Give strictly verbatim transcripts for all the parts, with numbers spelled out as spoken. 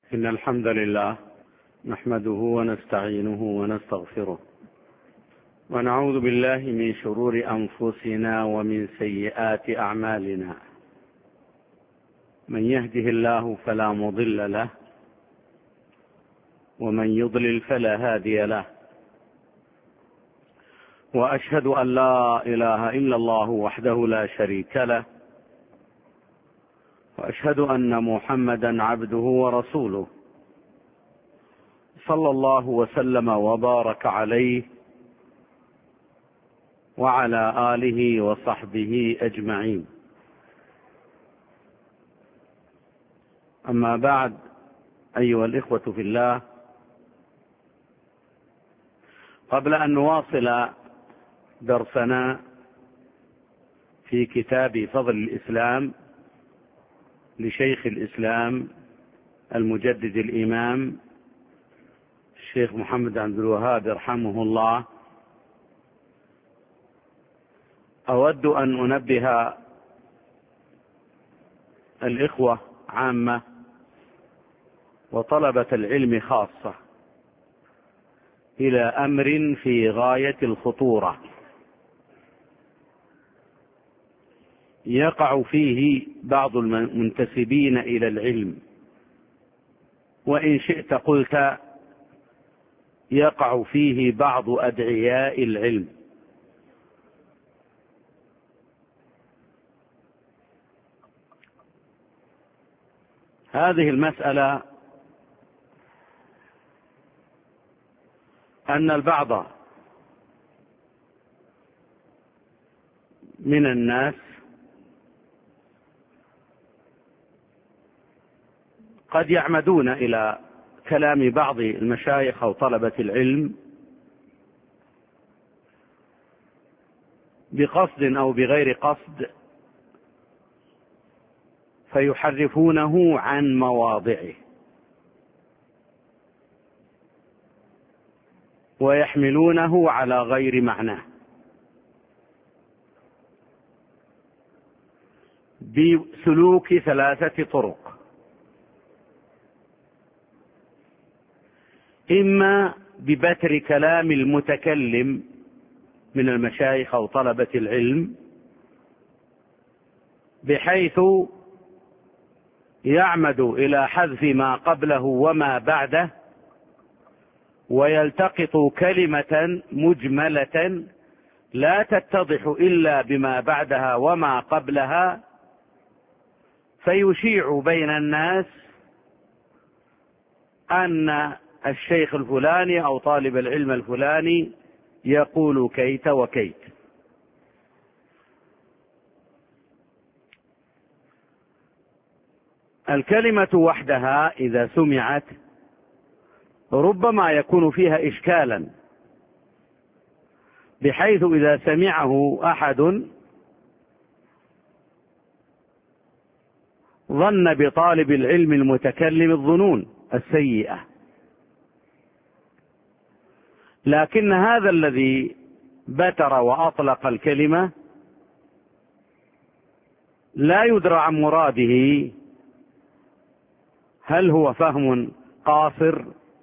إن الحمد لله نحمده ونستعينه ونستغفره ونعوذ بالله من شرور أنفسنا ومن سيئات أعمالنا. من يهده الله فلا مضل له ومن يضلل فلا هادي له، وأشهد أن لا إله إلا الله وحده لا شريك له، وأشهد أن محمدا عبده ورسوله صلى الله وسلم وبارك عليه وعلى آله وصحبه أجمعين. أما بعد، أيها الإخوة في الله، قبل أن نواصل درسنا في كتاب فضل الإسلام لشيخ الإسلام المجدد الإمام الشيخ محمد عبد الوهاب رحمه الله، أود أن أنبه الإخوة عامة وطلبة العلم خاصة إلى أمر في غاية الخطورة يقع فيه بعض المنتسبين إلى العلم، وإن شئت قلت يقع فيه بعض أدعياء العلم. هذه المسألة أن البعض من الناس قد يعمدون إلى كلام بعض المشايخ أو طلبة العلم بقصد أو بغير قصد، فيحرفونه عن مواضعه ويحملونه على غير معناه بسلوك ثلاثة طرق: إما ببتر كلام المتكلم من المشايخ أو طلبة العلم بحيث يعمد إلى حذف ما قبله وما بعده، ويلتقط كلمة مجملة لا تتضح إلا بما بعدها وما قبلها، فيشيع بين الناس أن الشيخ الفلاني أو طالب العلم الفلاني يقول كيت وكيت. الكلمة وحدها إذا سمعت ربما يكون فيها إشكالا، بحيث إذا سمعه أحد ظن بطالب العلم المتكلم الظنون السيئة، لكن هذا الذي بتر وأطلق الكلمة لا يدرى عن مراده، هل هو فهم قاصر؟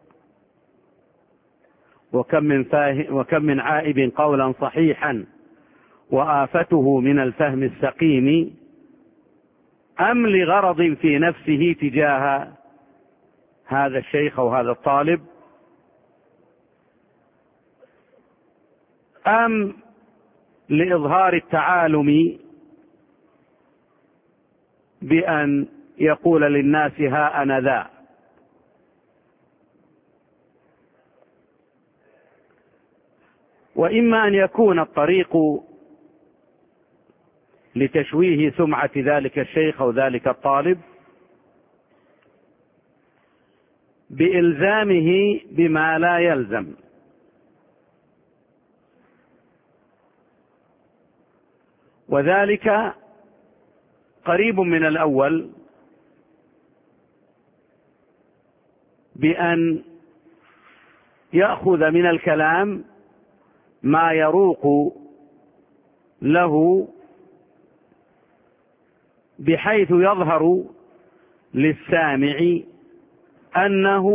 وكم من, وكم من عائب قولا صحيحا وآفته من الفهم السقيم، أم لغرض في نفسه تجاه هذا الشيخ أو هذا الطالب، أم لإظهار التعالم بأن يقول للناس ها أنا ذا. وإما أن يكون الطريق لتشويه سمعة ذلك الشيخ أو ذلك الطالب بإلزامه بما لا يلزم، وذلك قريب من الأول، بأن يأخذ من الكلام ما يروق له بحيث يظهر للسامع أنه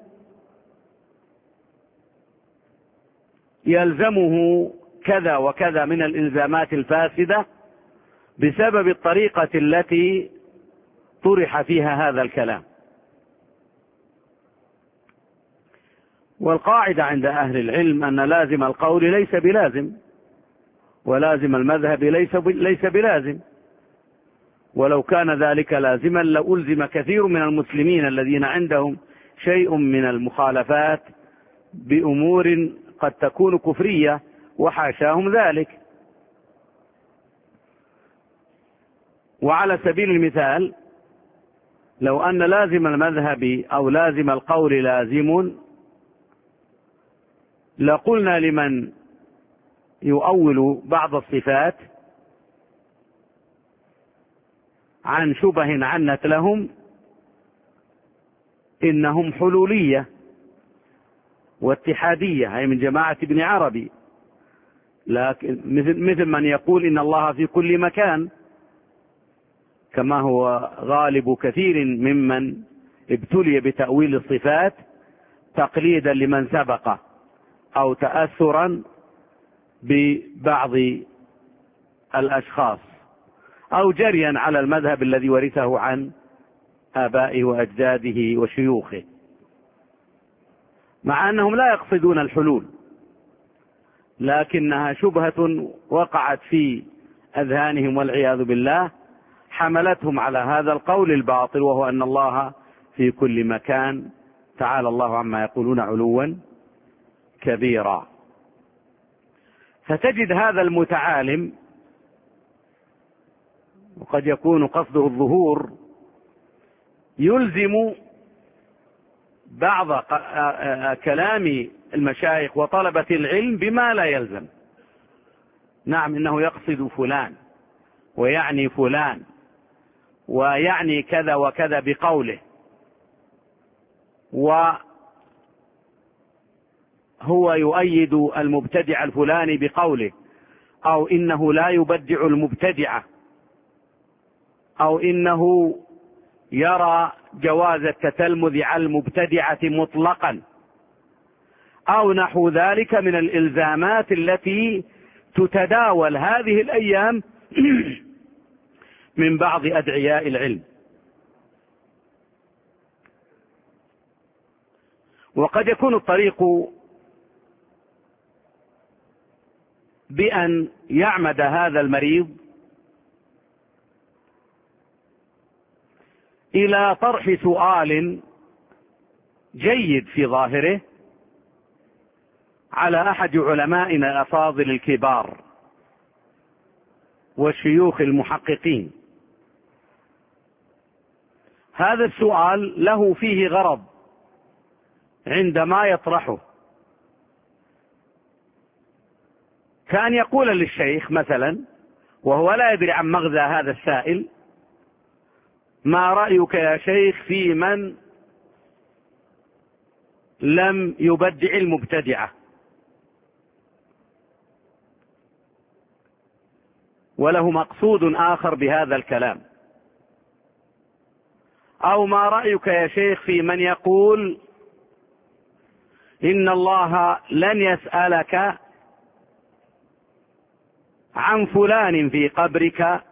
يلزمه كذا وكذا من الإلزامات الفاسدة بسبب الطريقة التي طرح فيها هذا الكلام. والقاعدة عند أهل العلم أن لازم القول ليس بلازم، ولازم المذهب ليس بلازم، ولو كان ذلك لازما لألزم كثير من المسلمين الذين عندهم شيء من المخالفات بأمور قد تكون كفرية وحاشاهم ذلك. وعلى سبيل المثال لو أن لازم المذهب أو لازم القول لازم، لقلنا لمن يؤول بعض الصفات عن شبه عنت لهم إنهم حلولية واتحادية، أي من جماعة ابن عربي، لكن مثل, مثل من يقول إن الله في كل مكان، كما هو غالب كثير ممن ابتلي بتأويل الصفات تقليدا لمن سبقه أو تأثرا ببعض الأشخاص أو جريا على المذهب الذي ورثه عن آبائه وأجداده وشيوخه، مع أنهم لا يقصدون الحلول، لكنها شبهة وقعت في أذهانهم والعياذ بالله حملتهم على هذا القول الباطل، وهو أن الله في كل مكان، تعالى الله عما يقولون علوا كبيرا. فتجد هذا المتعالم، وقد يكون قصده الظهور، يلزم بعض كلام المشايخ وطلبة العلم بما لا يلزم. نعم، إنه يقصد فلان ويعني فلان ويعني كذا وكذا بقوله، وهو يؤيد المبتدع الفلاني بقوله، أو إنه لا يبدع المبتدعة، أو إنه يرى جواز التتلمذ على المبتدعة مطلقا، أو نحو ذلك من الإلزامات التي تتداول هذه الأيام من بعض أدعياء العلم. وقد يكون الطريق بأن يعمد هذا المريض إلى طرح سؤال جيد في ظاهره على أحد علمائنا الأفاضل الكبار والشيوخ المحققين. هذا السؤال له فيه غرض عندما يطرحه، كان يقول للشيخ مثلا وهو لا يدري عن مغزى هذا السائل: ما رأيك يا شيخ في من لم يبدع المبتدعة؟ وله مقصود آخر بهذا الكلام. أو ما رأيك يا شيخ في من يقول إن الله لن يسألك عن فلان في قبرك،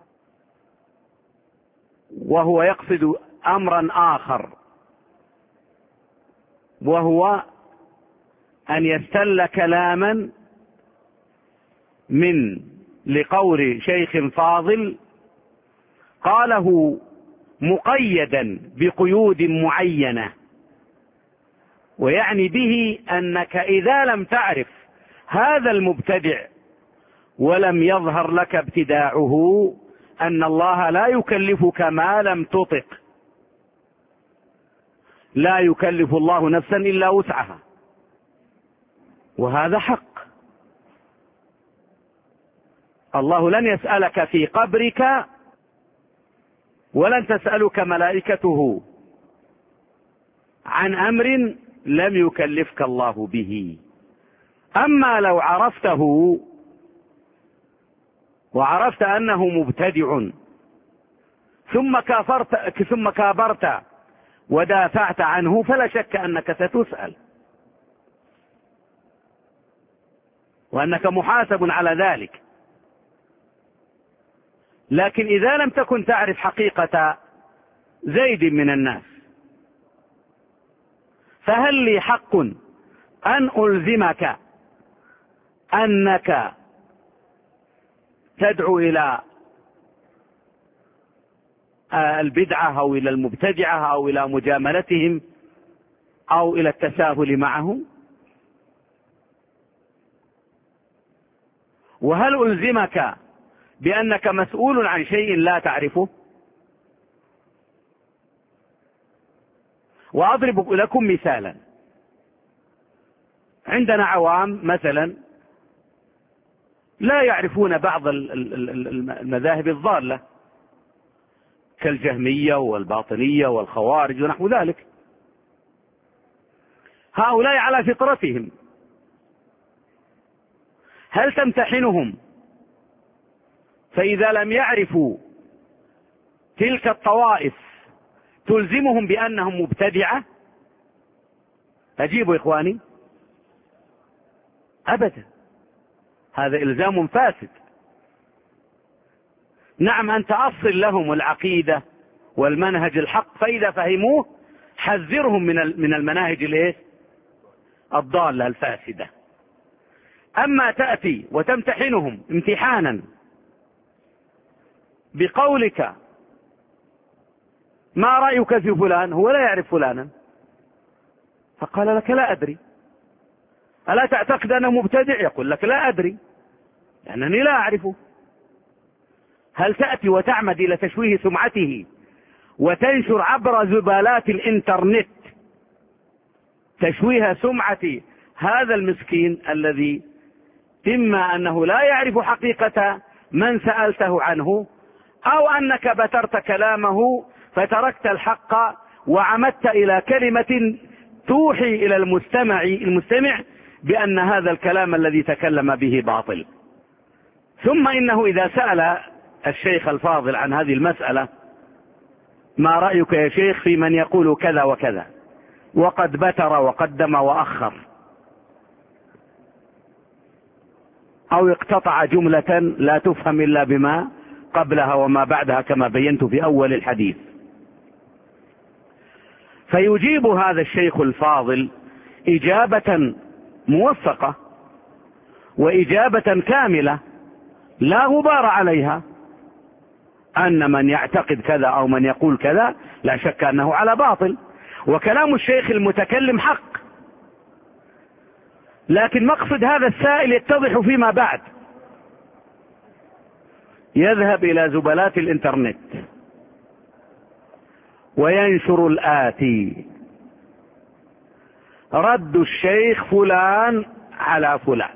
وهو يقصد أمرا آخر، وهو أن يستل كلاما من لقول شيخ فاضل قاله مقيدا بقيود معينة، ويعني به أنك إذا لم تعرف هذا المبتدع ولم يظهر لك ابتداعه أن الله لا يكلفك ما لم تطق. لا يكلف الله نفسا إلا وسعها، وهذا حق. الله لن يسألك في قبرك ولن تسألك ملائكته عن أمر لم يكلفك الله به. أما لو عرفته وعرفت أنه مبتدع ثم كافرت ثم كابرت ودافعت عنه فلا شك أنك ستسأل وأنك محاسب على ذلك. لكن إذا لم تكن تعرف حقيقة زيد من الناس فهل لي حق أن ألزمك أنك تدعو إلى البدعة أو إلى المبتدعة أو إلى مجاملتهم أو إلى التساهل معهم؟ وهل ألزمك بأنك مسؤول عن شيء لا تعرفه؟ وأضرب لكم مثالا. عندنا عوام مثلا لا يعرفون بعض المذاهب الضالة كالجهمية والباطنية والخوارج ونحو ذلك. هؤلاء على فطرتهم، هل تمتحنهم فإذا لم يعرفوا تلك الطوائف تلزمهم بأنهم مبتدعة؟ أجيبوا إخواني، أبدا، هذا إلزام فاسد. نعم أنت أصل لهم العقيدة والمنهج الحق، فإذا فهموه حذرهم من من المناهج الايه الضالة الفاسدة. أما تأتي وتمتحنهم امتحانا بقولك ما رأيك في فلان، هو لا يعرف فلانا، فقال لك لا أدري. ألا تعتقد أنه مبتدع؟ يقول لك لا أدري لأنني لا أعرفه. هل تأتي وتعمد إلى تشويه سمعته وتنشر عبر زبالات الإنترنت تشويه سمعة هذا المسكين الذي إما أنه لا يعرف حقيقة من سألته عنه، أو أنك بترت كلامه فتركت الحق وعمدت إلى كلمة توحي إلى المستمع المستمع بأن هذا الكلام الذي تكلم به باطل. ثم إنه إذا سأل الشيخ الفاضل عن هذه المسألة ما رأيك يا شيخ في من يقول كذا وكذا، وقد بتر وقدم وأخر أو اقتطع جملة لا تفهم إلا بما قبلها وما بعدها كما بينت في أول الحديث، فيجيب هذا الشيخ الفاضل إجابة موفقة وإجابة كاملة لا غبار عليها، أن من يعتقد كذا أو من يقول كذا لا شك أنه على باطل، وكلام الشيخ المتكلم حق. لكن مقصد هذا السائل يتضح فيما بعد، يذهب إلى زبلات الإنترنت وينشر الآتي: رد الشيخ فلان على فلان،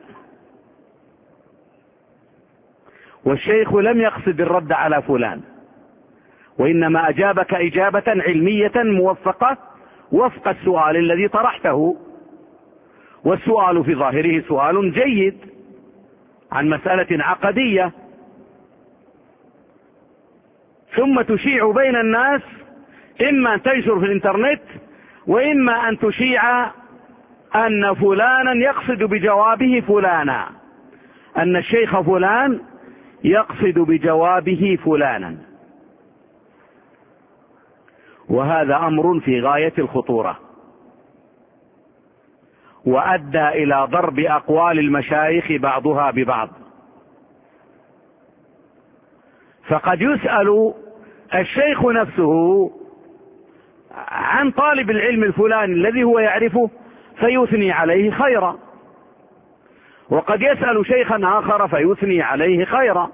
والشيخ لم يقصد الرد على فلان، وإنما أجابك إجابة علمية موفقة وفق السؤال الذي طرحته، والسؤال في ظاهره سؤال جيد عن مسألة عقدية، ثم تشيع بين الناس، إما أن تنشر في الإنترنت وإما أن تشيع أن فلانا يقصد بجوابه فلانا، أن الشيخ فلان يقصد بجوابه فلانا، وهذا أمر في غاية الخطورة، وأدى إلى ضرب أقوال المشايخ بعضها ببعض. فقد يسأل الشيخ نفسه عن طالب العلم الفلاني الذي هو يعرفه فيثني عليه خيرا، وقد يسأل شيخا آخر فيثني عليه خيرا،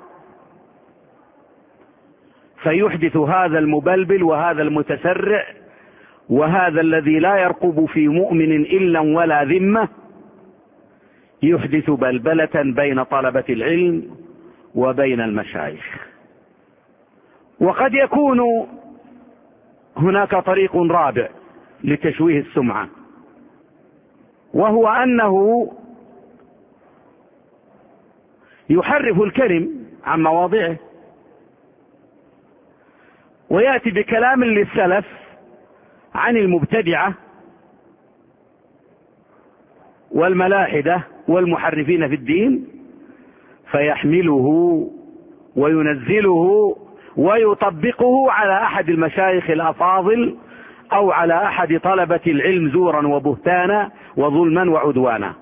فيحدث هذا المبلبل وهذا المتسرع وهذا الذي لا يرقب في مؤمن إلا ولا ذمة، يحدث بلبلة بين طلبة العلم وبين المشايخ. وقد يكون هناك طريق رابع لتشويه السمعة، وهو أنه يحرف الكلم عن مواضعه ويأتي بكلام للسلف عن المبتدعة والملاحدة والمحرفين في الدين، فيحمله وينزله ويطبقه على أحد المشايخ الأفاضل أو على أحد طلبة العلم زورا وبهتانا وظلما وعدوانا.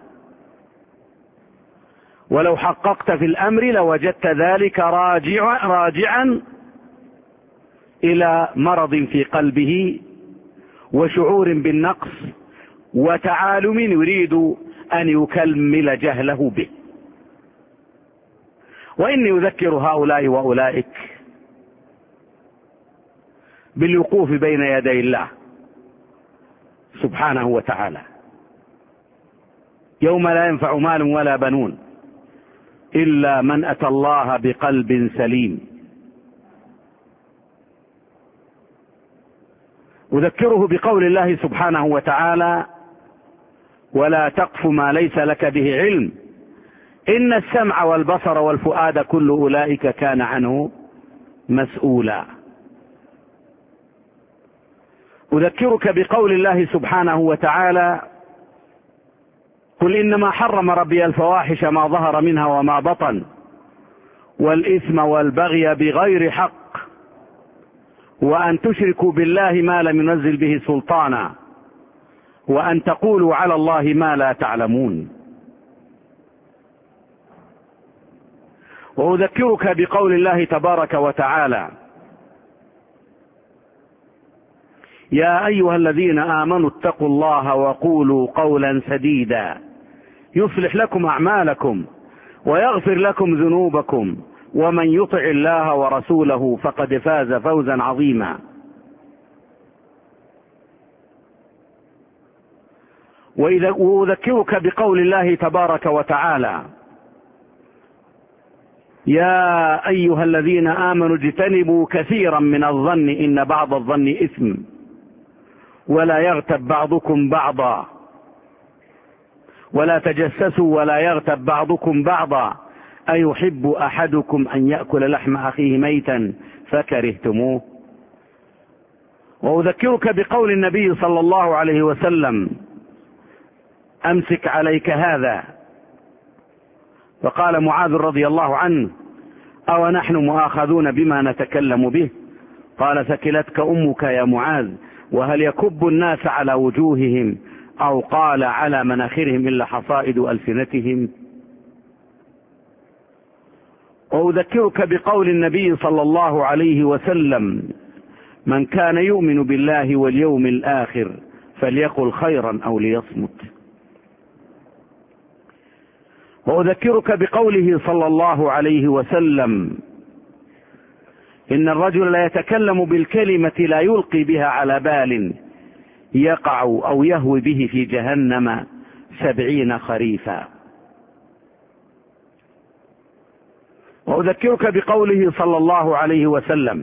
ولو حققت في الأمر لوجدت ذلك راجع راجعا إلى مرض في قلبه وشعور بالنقص وتعالم يريد أن يكمل جهله به. وإني أذكر هؤلاء وأولئك بالوقوف بين يدي الله سبحانه وتعالى يوم لا ينفع مال ولا بنون إلا من أتى الله بقلب سليم. أذكره بقول الله سبحانه وتعالى: ولا تقف ما ليس لك به علم إن السمع والبصر والفؤاد كل أولئك كان عنه مسؤولا. أذكرك بقول الله سبحانه وتعالى: قل إنما حرم ربي الفواحش ما ظهر منها وما بطن والإثم والبغي بغير حق وأن تشركوا بالله ما لم ينزل به سلطانا وأن تقولوا على الله ما لا تعلمون. وأذكرك بقول الله تبارك وتعالى: يا أيها الذين آمنوا اتقوا الله وقولوا قولا سديدا يصلح لكم أعمالكم ويغفر لكم ذنوبكم ومن يطع الله ورسوله فقد فاز فوزا عظيما. وأذكرك بقول الله تبارك وتعالى: يا أيها الذين آمنوا اجتنبوا كثيرا من الظن إن بعض الظن إثم ولا يغتب بعضكم بعضا ولا تجسسوا ولا يغتب بعضكم بعضا أيحب أحدكم أن يأكل لحم أخيه ميتا فكرهتموه. وأذكرك بقول النبي صلى الله عليه وسلم: أمسك عليك هذا. فقال معاذ رضي الله عنه: أو نحن مؤاخذون بما نتكلم به؟ قال: ثكلتك أمك يا معاذ، وهل يكب الناس على وجوههم أو قال على مناخرهم إلا حصائد ألسنتهم. وأذكرك بقول النبي صلى الله عليه وسلم: من كان يؤمن بالله واليوم الآخر فليقل خيرا أو ليصمت. وأذكرك بقوله صلى الله عليه وسلم: إن الرجل لا يتكلم بالكلمة لا يلقي بها على بال يقع أو يهوي به في جهنم سبعين خريفا. وأذكرك بقوله صلى الله عليه وسلم: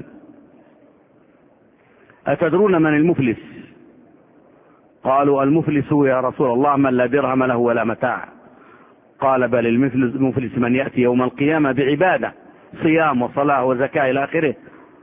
أتدرون من المفلس؟ قالوا: المفلس يا رسول الله من لا درهم له ولا متاع. قال: بل المفلس من يأتي يوم القيامة بعبادة صيام وصلاة وزكاة إلى آخره،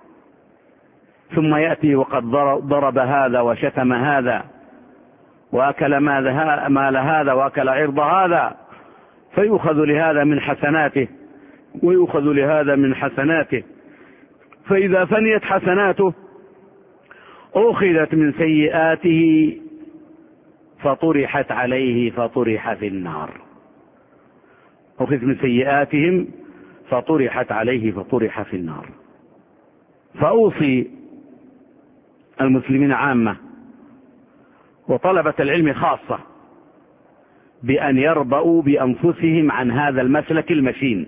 ثم يأتي وقد ضرب هذا وشتم هذا وأكل مال هذا وأكل عرض هذا، فيؤخذ لهذا من حسناته ويؤخذ لهذا من حسناته، فإذا فنيت حسناته أخذت من سيئاته فطرحت عليه فطرح في النار. أخذت من سيئاتهم فطرحت عليه فطرح في النار. فأوصي المسلمين عامة وطلبة العلم خاصة بأن يربؤوا بأنفسهم عن هذا المسلك المشين،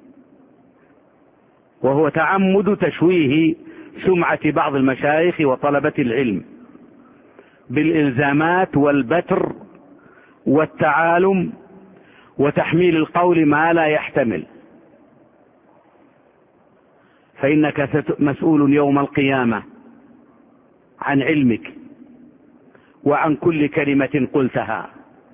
وهو تعمد تشويه سمعة بعض المشايخ وطلبة العلم بالإلزامات والبتر والتعالم وتحميل القول ما لا يحتمل. فإنك مسؤول يوم القيامة عن علمك وعن كل كلمة قلتها.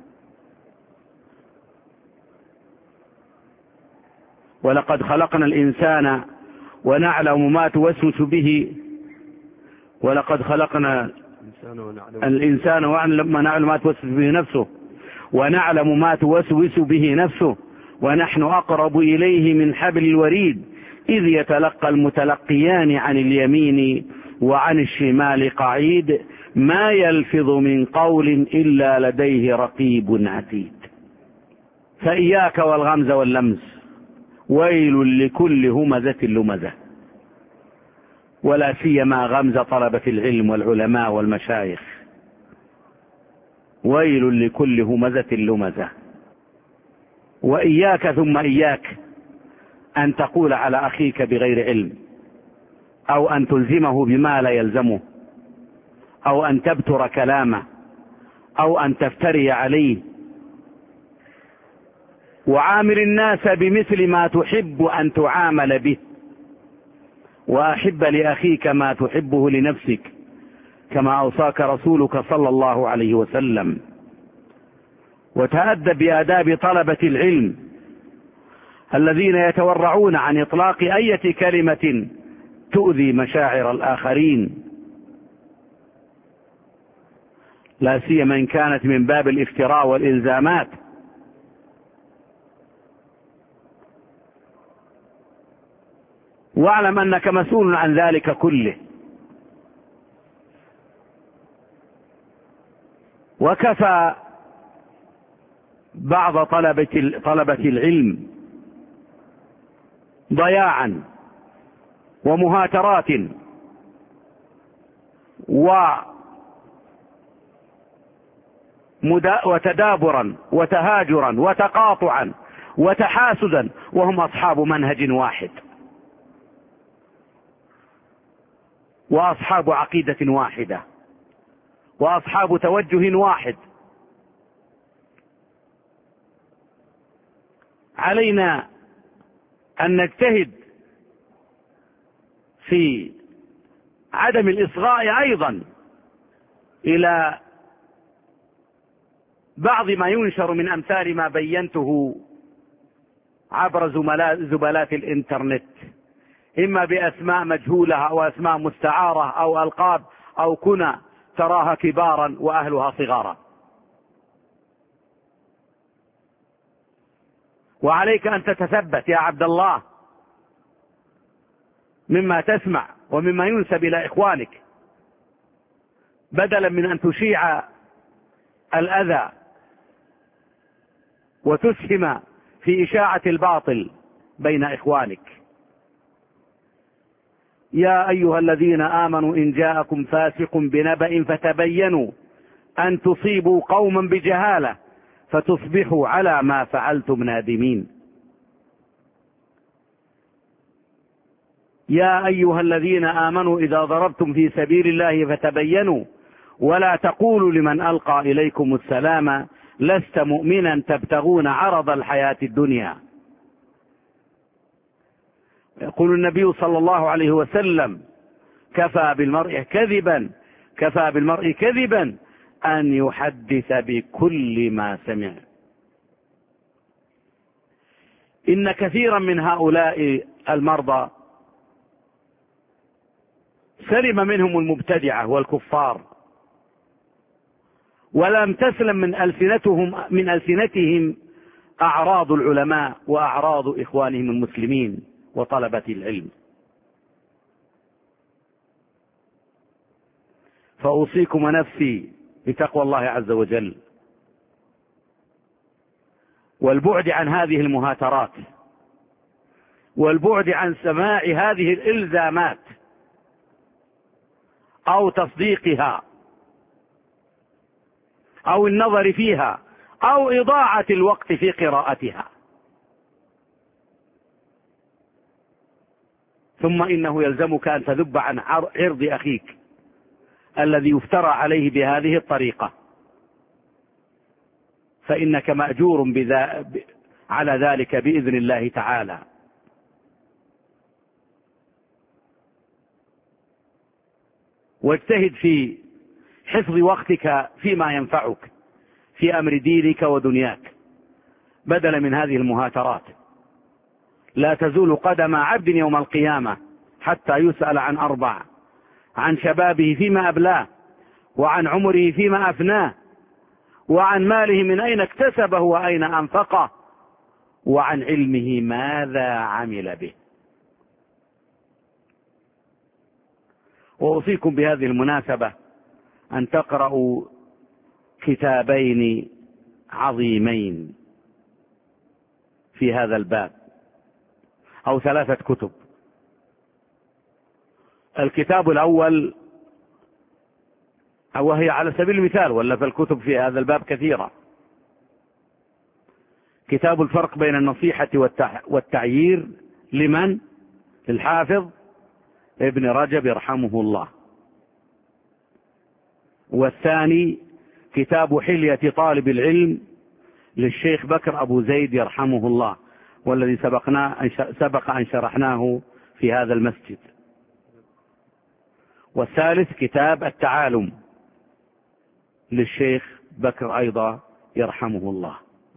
ولقد خلقنا الإنسان ونعلم ما توسوس به ولقد خلقنا الإنسان ونعلم ما توسوس به نفسه ونعلم ما توسوس به نفسه ونحن أقرب إليه من حبل الوريد إذ يتلقى المتلقيان عن اليمين وعن الشمال قعيد ما يلفظ من قول إلا لديه رقيب عتيد. فإياك والغمز واللمز، ويل لكل همزة لمزة، ولا سيما غمز طلبة العلم والعلماء والمشايخ. ويل لكل همزة لمزة. وإياك ثم إياك أن تقول على أخيك بغير علم، أو أن تلزمه بما لا يلزمه، أو أن تبتر كلامه، أو أن تفتري عليه. وعامل الناس بمثل ما تحب أن تعامل به، وأحب لأخيك ما تحبه لنفسك، كما أوصاك رسولك صلى الله عليه وسلم. وتأدب بآداب طلبة العلم الذين يتورعون عن إطلاق أي كلمة تؤذي مشاعر الآخرين، لا سيما إن كانت من باب الافتراء والإلزامات. واعلم أنك مسؤول عن ذلك كله. وكفى بعض طلبة طلبة العلم ضياعا ومهاترات وتدابرا وتهاجرا وتقاطعا وتحاسدا وهم أصحاب منهج واحد وأصحاب عقيدة واحدة وأصحاب توجه واحد. علينا أن نجتهد في عدم الإصغاء أيضا إلى بعض ما ينشر من أمثال ما بينته عبر زبالات الإنترنت، إما بأسماء مجهولة أو أسماء مستعارة أو ألقاب أو كنى تراها كبارا وأهلها صغارا. وعليك أن تتثبت يا عبد الله مما تسمع ومما ينسب إلى إخوانك، بدلا من أن تشيع الأذى وتسهم في إشاعة الباطل بين إخوانك. يا أيها الذين آمنوا إن جاءكم فاسق بنبأ فتبينوا أن تصيبوا قوما بجهالة فتصبحوا على ما فعلتم نادمين. يا أيها الذين آمنوا إذا ضربتم في سبيل الله فتبينوا ولا تقولوا لمن ألقى إليكم السلام لست مؤمنا تبتغون عرض الحياة الدنيا. يقول النبي صلى الله عليه وسلم كفى بالمرء كذبا كفى بالمرء كذبا أن يحدث بكل ما سمع. إن كثيرا من هؤلاء المرضى سلم منهم المبتدعة والكفار، ولم تسلم من ألسنتهم من ألسنتهم أعراض العلماء وأعراض إخوانهم المسلمين وطلبة العلم. فأوصيكم ونفسي بتقوى الله عز وجل والبعد عن هذه المهاترات والبعد عن سماع هذه الإلزامات أو تصديقها أو النظر فيها أو إضاعة الوقت في قراءتها. ثم إنه يلزمك أن تذب عن عرض أخيك الذي يفترى عليه بهذه الطريقة، فإنك مأجور بذا على ذلك بإذن الله تعالى. واجتهد في حفظ وقتك فيما ينفعك في أمر دينك ودنياك بدلا من هذه المهاترات. لا تزول قدم عبد يوم القيامة حتى يسأل عن أربع: عن شبابه فيما أبلاه، وعن عمره فيما أفناه، وعن ماله من أين اكتسبه وأين أنفقه، وعن علمه ماذا عمل به. وأوصيكم بهذه المناسبة أن تقرأوا كتابين عظيمين في هذا الباب، أو ثلاثة كتب. الكتاب الأول، وهي على سبيل المثال، ولا فالكتب في هذا الباب كثيرة، كتاب الفرق بين النصيحة والتعيير لمن؟ للحافظ ابن رجب يرحمه الله. والثاني كتاب حلية طالب العلم للشيخ بكر أبو زيد يرحمه الله، والذي سبقنا سبق أن شرحناه في هذا المسجد. والثالث كتاب التعالم للشيخ بكر أيضا يرحمه الله.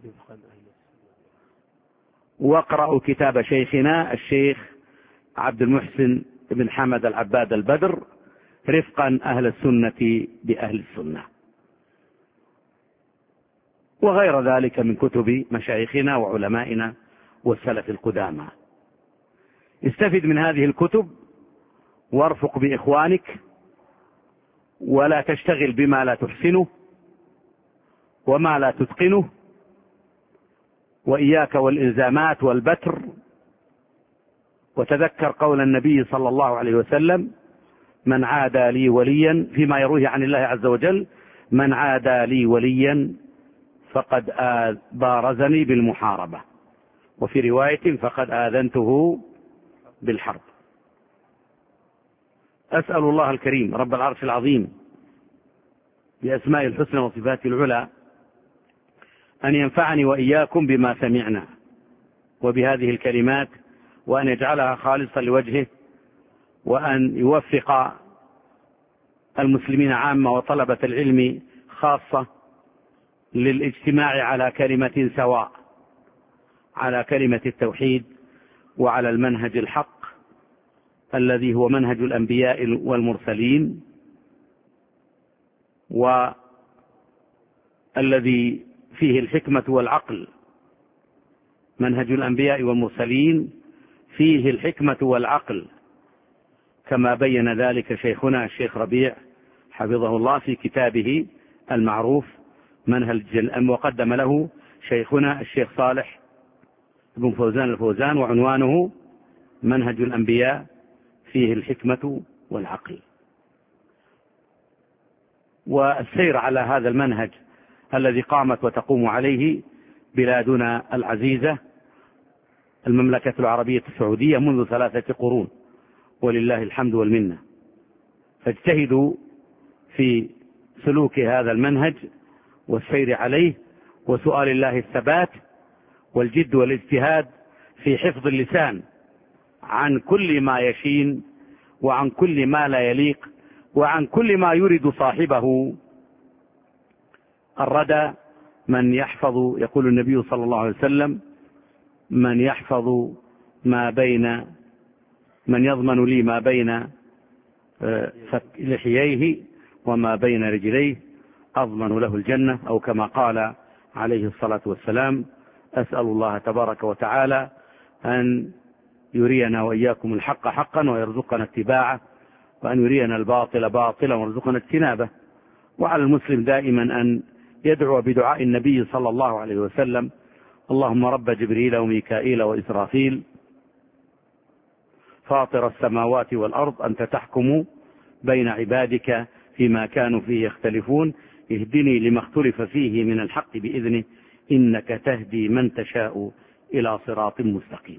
واقرأوا كتاب شيخنا الشيخ عبد المحسن بن حمد العباد البدر، رفقا أهل السنة بأهل السنة، وغير ذلك من كتب مشايخنا وعلمائنا والسلف القدامى. استفد من هذه الكتب وارفق بإخوانك، ولا تشتغل بما لا تحسنه وما لا تتقنه، وإياك والإلزامات والبتر. وتذكر قول النبي صلى الله عليه وسلم: من عادى لي وليا، فيما يرويه عن الله عز وجل: من عادى لي وليا فقد بارزني بالمحاربة، وفي رواية: فقد آذنته بالحرب. أسأل الله الكريم رب العرش العظيم بأسماء الحسنى وصفاته العلى أن ينفعني وإياكم بما سمعنا وبهذه الكلمات، وأن يجعلها خالصة لوجهه، وأن يوفق المسلمين عامة وطلبة العلم خاصة للاجتماع على كلمة سواء، على كلمة التوحيد، وعلى المنهج الحق الذي هو منهج الأنبياء والمرسلين، والذي فيه الحكمة والعقل. منهج الأنبياء والمرسلين فيه الحكمة والعقل، كما بين ذلك شيخنا الشيخ ربيع حفظه الله في كتابه المعروف منهج الأم، وقدم له شيخنا الشيخ صالح بن فوزان الفوزان، وعنوانه منهج الأنبياء فيه الحكمة والعقل. والسير على هذا المنهج الذي قامت وتقوم عليه بلادنا العزيزة المملكة العربية السعودية منذ ثلاثة قرون، ولله الحمد والمنة. فاجتهدوا في سلوك هذا المنهج والسير عليه، وسؤال الله الثبات والجد والاجتهاد في حفظ اللسان عن كل ما يشين، وعن كل ما لا يليق، وعن كل ما يرد صاحبه الردى. من يحفظ، يقول النبي صلى الله عليه وسلم: من يحفظ ما بين من يضمن لي ما بين لحييه وما بين رجليه أضمن له الجنة، أو كما قال عليه الصلاة والسلام. أسأل الله تبارك وتعالى أن يرينا وإياكم الحق حقا ويرزقنا اتباعه، وأن يرينا الباطل باطلا ويرزقنا اجتنابه. وعلى المسلم دائما أن يدعو بدعاء النبي صلى الله عليه وسلم: اللهم رب جبريل وميكائيل وإسرافيل فاطر السماوات والأرض، أنت تحكم بين عبادك فيما كانوا فيه يختلفون، اهدني لما اختلف فيه من الحق بإذنه، إنك تهدي من تشاء إلى صراط مستقيم.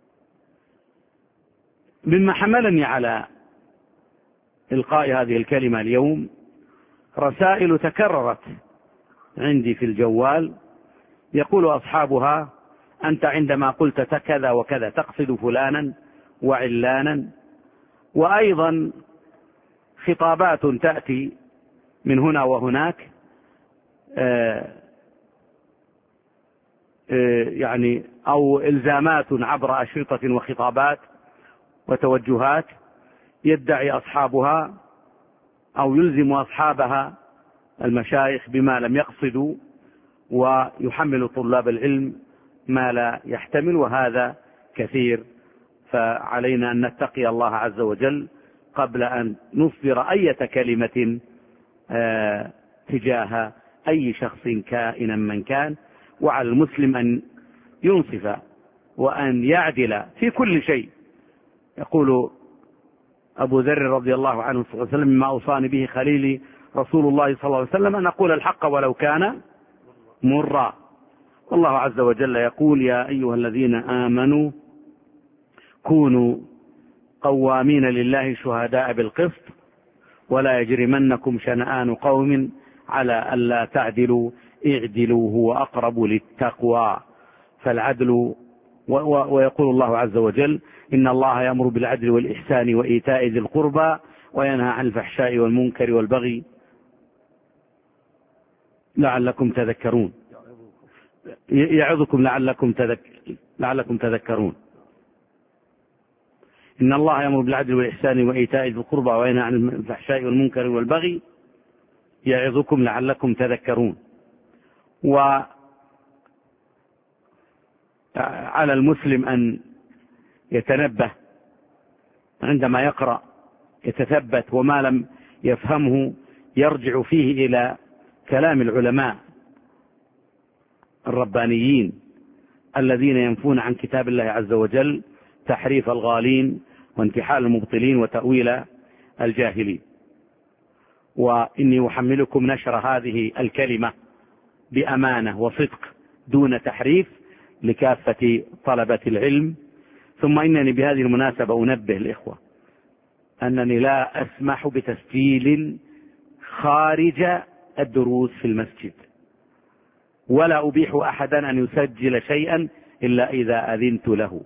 مما حملني على إلقاء هذه الكلمة اليوم رسائل تكررت عندي في الجوال، يقول أصحابها: أنت عندما قلت كذا وكذا تقصد فلانا وعلانا. وأيضا خطابات تأتي من هنا وهناك، آآ آآ يعني أو إلزامات عبر أشرطة وخطابات وتوجهات، يدعي أصحابها أو يلزم أصحابها المشايخ بما لم يقصدوا، ويحمل طلاب العلم ما لا يحتمل، وهذا كثير. فعلينا أن نتقي الله عز وجل قبل أن نصدر أي كلمة تجاه أي شخص كائنا من كان. وعلى المسلم أن ينصف وأن يعدل في كل شيء. يقول أبو ذر رضي الله عنه صلى الله عليه وسلم: مما أوصاني به خليلي رسول الله صلى الله عليه وسلم أن أقول الحق ولو كان مرا. والله عز وجل يقول: يا أيها الذين آمنوا كونوا قوامين لله شهداء بالقسط ولا يجرمنكم شنآن قوم على ألا تعدلوا اعدلوا هو أقرب للتقوى. فالعدل، ويقول الله عز وجل: إن الله يأمر بالعدل والإحسان وإيتاء ذي القربى وينهى عن الفحشاء والمنكر والبغي لعلكم تذكرون يعظكم لعلكم, تذك... لعلكم تذكرون. إن الله يأمر بالعدل والإحسان وإيتاء ذي القربى وينهى عن الفحشاء والمنكر والبغي يعظكم لعلكم تذكرون. وعلى المسلم أن يتنبه عندما يقرأ، يتثبت، وما لم يفهمه يرجع فيه إلى كلام العلماء الربانيين الذين ينفون عن كتاب الله عز وجل تحريف الغالين وانتحال المبطلين وتأويل الجاهلين. وإني أحملكم نشر هذه الكلمة بأمانة وصدق دون تحريف لكافة طلبة العلم. ثم إنني بهذه المناسبة أنبه الإخوة أنني لا أسمح بتسجيل خارج الدروس في المسجد، ولا أبيح أحدا أن يسجل شيئا إلا إذا أذنت له،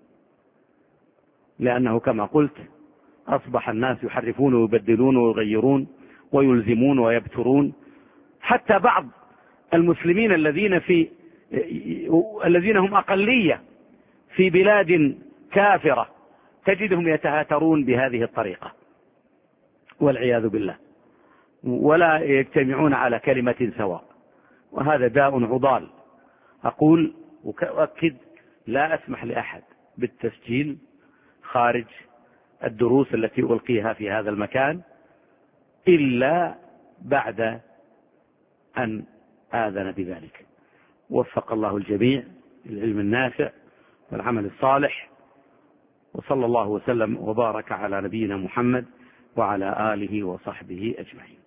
لأنه كما قلت أصبح الناس يحرفون ويبدلون ويغيرون ويلزمون ويبترون. حتى بعض المسلمين الذين في الذين هم أقلية في بلاد كافرة تجدهم يتهاترون بهذه الطريقة والعياذ بالله، ولا يجتمعون على كلمة سواء، وهذا داء عضال. أقول وأكد: لا أسمح لأحد بالتسجيل خارج الدروس التي ألقيها في هذا المكان إلا بعد أن آذن بذلك. وفق الله الجميع للعلم النافع والعمل الصالح، وصلى الله وسلم وبارك على نبينا محمد وعلى آله وصحبه أجمعين.